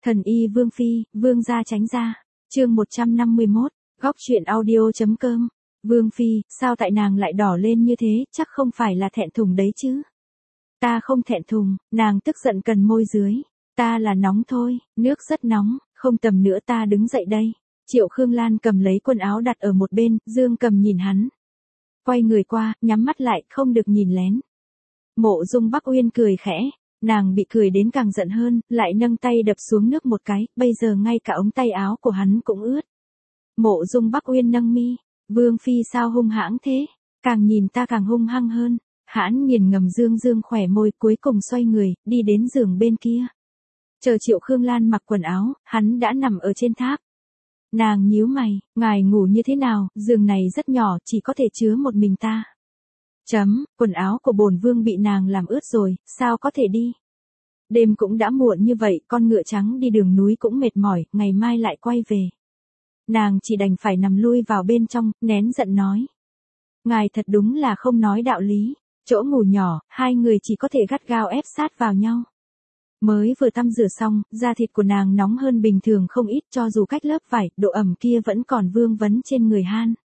Thần y Vương Phi, Vương gia tránh ra. Chương 151, góc truyện audio.com. Vương Phi, sao tại nàng lại đỏ lên như thế, chắc không phải là thẹn thùng đấy chứ. Ta không thẹn thùng, nàng tức giận cần môi dưới. Ta là nóng thôi, nước rất nóng, không tầm nữa ta đứng dậy đây. Triệu Khương Lan cầm lấy quần áo đặt ở một bên, Dương Cầm nhìn hắn. Quay người qua, nhắm mắt lại, không được nhìn lén. Mộ Dung Bắc Uyên cười khẽ, nàng bị cười đến càng giận hơn, lại nâng tay đập xuống nước một cái, bây giờ ngay cả ống tay áo của hắn cũng ướt. Mộ Dung Bắc Uyên nâng mi, Vương Phi sao hung hãng thế, càng nhìn ta càng hung hăng hơn. Hãn nghiền ngầm Dương khỏe môi, cuối cùng xoay người, đi đến giường bên kia. Chờ Triệu Khương Lan mặc quần áo, hắn đã nằm ở trên tháp. Nàng nhíu mày, ngài ngủ như thế nào, giường này rất nhỏ, chỉ có thể chứa một mình ta. Quần áo của bổn vương bị nàng làm ướt rồi, sao có thể đi. Đêm cũng đã muộn như vậy, con ngựa trắng đi đường núi cũng mệt mỏi, ngày mai lại quay về. Nàng chỉ đành phải nằm lui vào bên trong, nén giận nói. Ngài thật đúng là không nói đạo lý, chỗ ngủ nhỏ, hai người chỉ có thể gắt gao ép sát vào nhau. Mới vừa tắm rửa xong, da thịt của nàng nóng hơn bình thường không ít, cho dù cách lớp vải, độ ẩm kia vẫn còn vương vấn trên người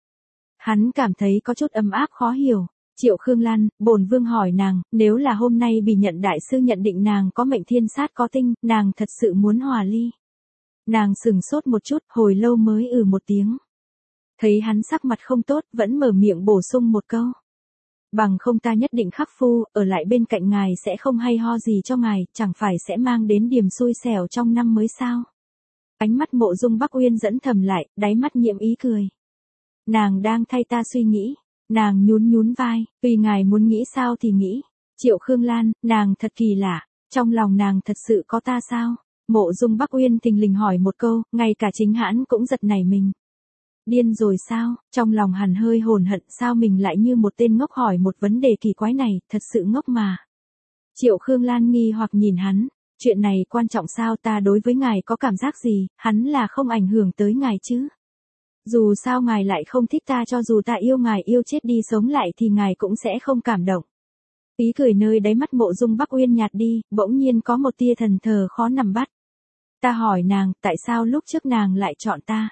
Hắn cảm thấy có chút ấm áp khó hiểu. Triệu Khương Lan, bổn vương hỏi nàng, nếu là hôm nay bị nhận đại sư nhận định nàng có mệnh thiên sát có tinh, nàng thật sự muốn hòa ly. Nàng sừng sốt một chút, hồi lâu mới một tiếng. Thấy hắn sắc mặt không tốt, vẫn mở miệng bổ sung một câu. Bằng không ta nhất định khắc phu, ở lại bên cạnh ngài sẽ không hay ho gì cho ngài, chẳng phải sẽ mang đến điểm xui xẻo trong năm mới sao. Ánh mắt Mộ Dung Bắc Uyên dẫn thầm lại, đáy mắt nhiễm ý cười. Nàng đang thay ta suy nghĩ. Nàng nhún vai, tùy ngài muốn nghĩ sao thì nghĩ. Triệu Khương Lan, nàng thật kỳ lạ, trong lòng nàng thật sự có ta sao? Mộ Dung Bắc Uyên thình lình hỏi một câu, ngay cả chính hắn cũng giật nảy mình. Điên rồi sao? Trong lòng hắn hơi hồn hận, sao mình lại như một tên ngốc hỏi một vấn đề kỳ quái này, thật sự ngốc mà. Triệu Khương Lan nghi hoặc nhìn hắn, chuyện này quan trọng sao, ta đối với ngài có cảm giác gì, hắn là không ảnh hưởng tới ngài chứ? Dù sao ngài lại không thích ta, cho dù ta yêu ngài yêu chết đi sống lại thì ngài cũng sẽ không cảm động. Ý cười nơi đáy mắt Mộ Dung Bắc Uyên nhạt đi, bỗng nhiên có một tia thần thờ khó nắm bắt. Ta hỏi nàng, tại sao lúc trước nàng lại chọn ta?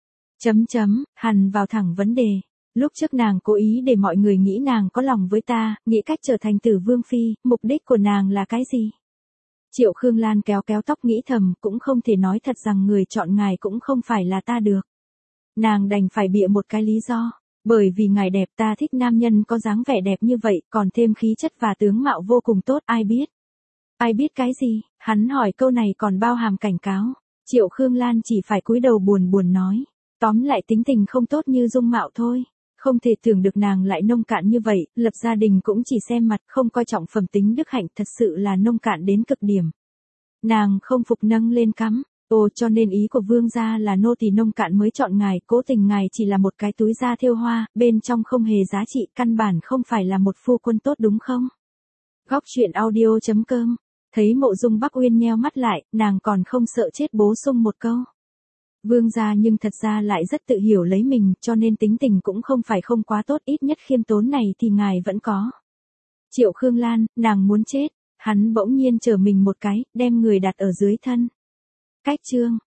Hắn vào thẳng vấn đề. Lúc trước nàng cố ý để mọi người nghĩ nàng có lòng với ta, nghĩ cách trở thành Tử Vương Phi, mục đích của nàng là cái gì? Triệu Khương Lan kéo tóc nghĩ thầm, cũng không thể nói thật rằng người chọn ngài cũng không phải là ta được. Nàng đành phải bịa một cái lý do, bởi vì ngài đẹp, ta thích nam nhân có dáng vẻ đẹp như vậy, còn thêm khí chất và tướng mạo vô cùng tốt, ai biết. Ai biết cái gì? Hắn hỏi câu này còn bao hàm cảnh cáo. Triệu Khương Lan chỉ phải cúi đầu buồn nói, tóm lại tính tình không tốt như dung mạo thôi. Không thể tưởng được nàng lại nông cạn như vậy, lập gia đình cũng chỉ xem mặt, không coi trọng phẩm tính đức hạnh, thật sự là nông cạn đến cực điểm. Nàng không phục nâng lên cắm. Cho nên ý của vương gia là nô tỳ nông cạn mới chọn ngài, cố tình ngài chỉ là một cái túi da thêu hoa, bên trong không hề giá trị, căn bản không phải là một phu quân tốt đúng không? Góc truyện audio.com. Thấy Mộ Dung Bắc Uyên nheo mắt lại, nàng còn không sợ chết bổ sung một câu. Vương gia nhưng thật ra lại rất tự hiểu lấy mình, cho nên tính tình cũng không phải không quá tốt, ít nhất khiêm tốn này thì ngài vẫn có. Triệu Khương Lan, nàng muốn chết. Hắn bỗng nhiên trở mình một cái, đem người đặt ở dưới thân. Cách chương